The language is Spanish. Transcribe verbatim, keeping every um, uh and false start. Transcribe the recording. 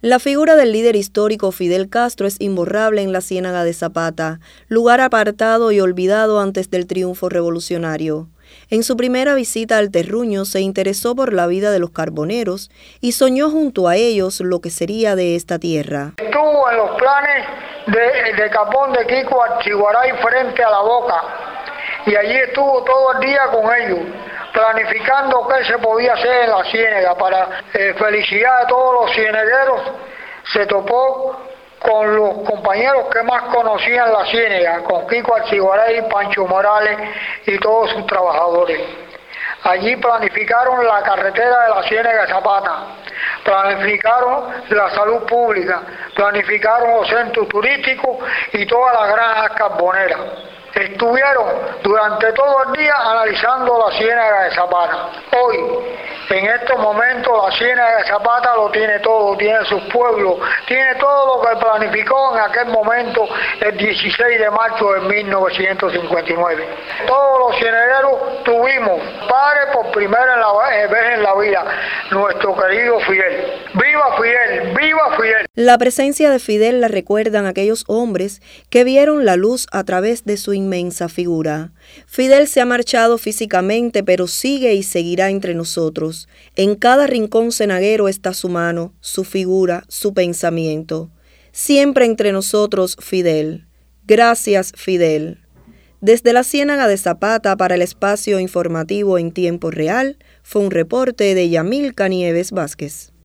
La figura del líder histórico Fidel Castro es imborrable en la Ciénaga de Zapata, lugar apartado y olvidado antes del triunfo revolucionario. En su primera visita al terruño se interesó por la vida de los carboneros y soñó junto a ellos lo que sería de esta tierra. Estuvo en los planes de, de Capón de Quico Archiguaray frente a la Boca y allí estuvo todo el día con ellos, planificando qué se podía hacer en la ciénaga. Para eh, felicidad de todos los cienegueros, se topó con los compañeros que más conocían la ciénaga, con Quico Archiguaray, Pancho Morales y todos sus trabajadores. Allí planificaron la carretera de la Ciénaga de Zapata, planificaron la salud pública, planificaron los centros turísticos y todas las granjas carboneras. Estuvieron durante todo el día analizando la Ciénaga de Zapata. Hoy, en estos momentos, la Ciénaga de Zapata lo tiene todo, tiene sus pueblos, tiene todo lo que planificó en aquel momento, el dieciséis de marzo de mil novecientos cincuenta y nueve. Todos los cienegueros tuvimos padre por primera vez en la vida, nuestro querido Fidel. ¡Viva Fidel! ¡Viva Fidel! La presencia de Fidel la recuerdan aquellos hombres que vieron la luz a través de su inmensa figura. Fidel se ha marchado físicamente, pero sigue y seguirá entre nosotros. En cada rincón cenaguero está su mano, su figura, su pensamiento. Siempre entre nosotros, Fidel. Gracias, Fidel. Desde la Ciénaga de Zapata para el espacio informativo en tiempo real, fue un reporte de Yamilca Nieves Vázquez.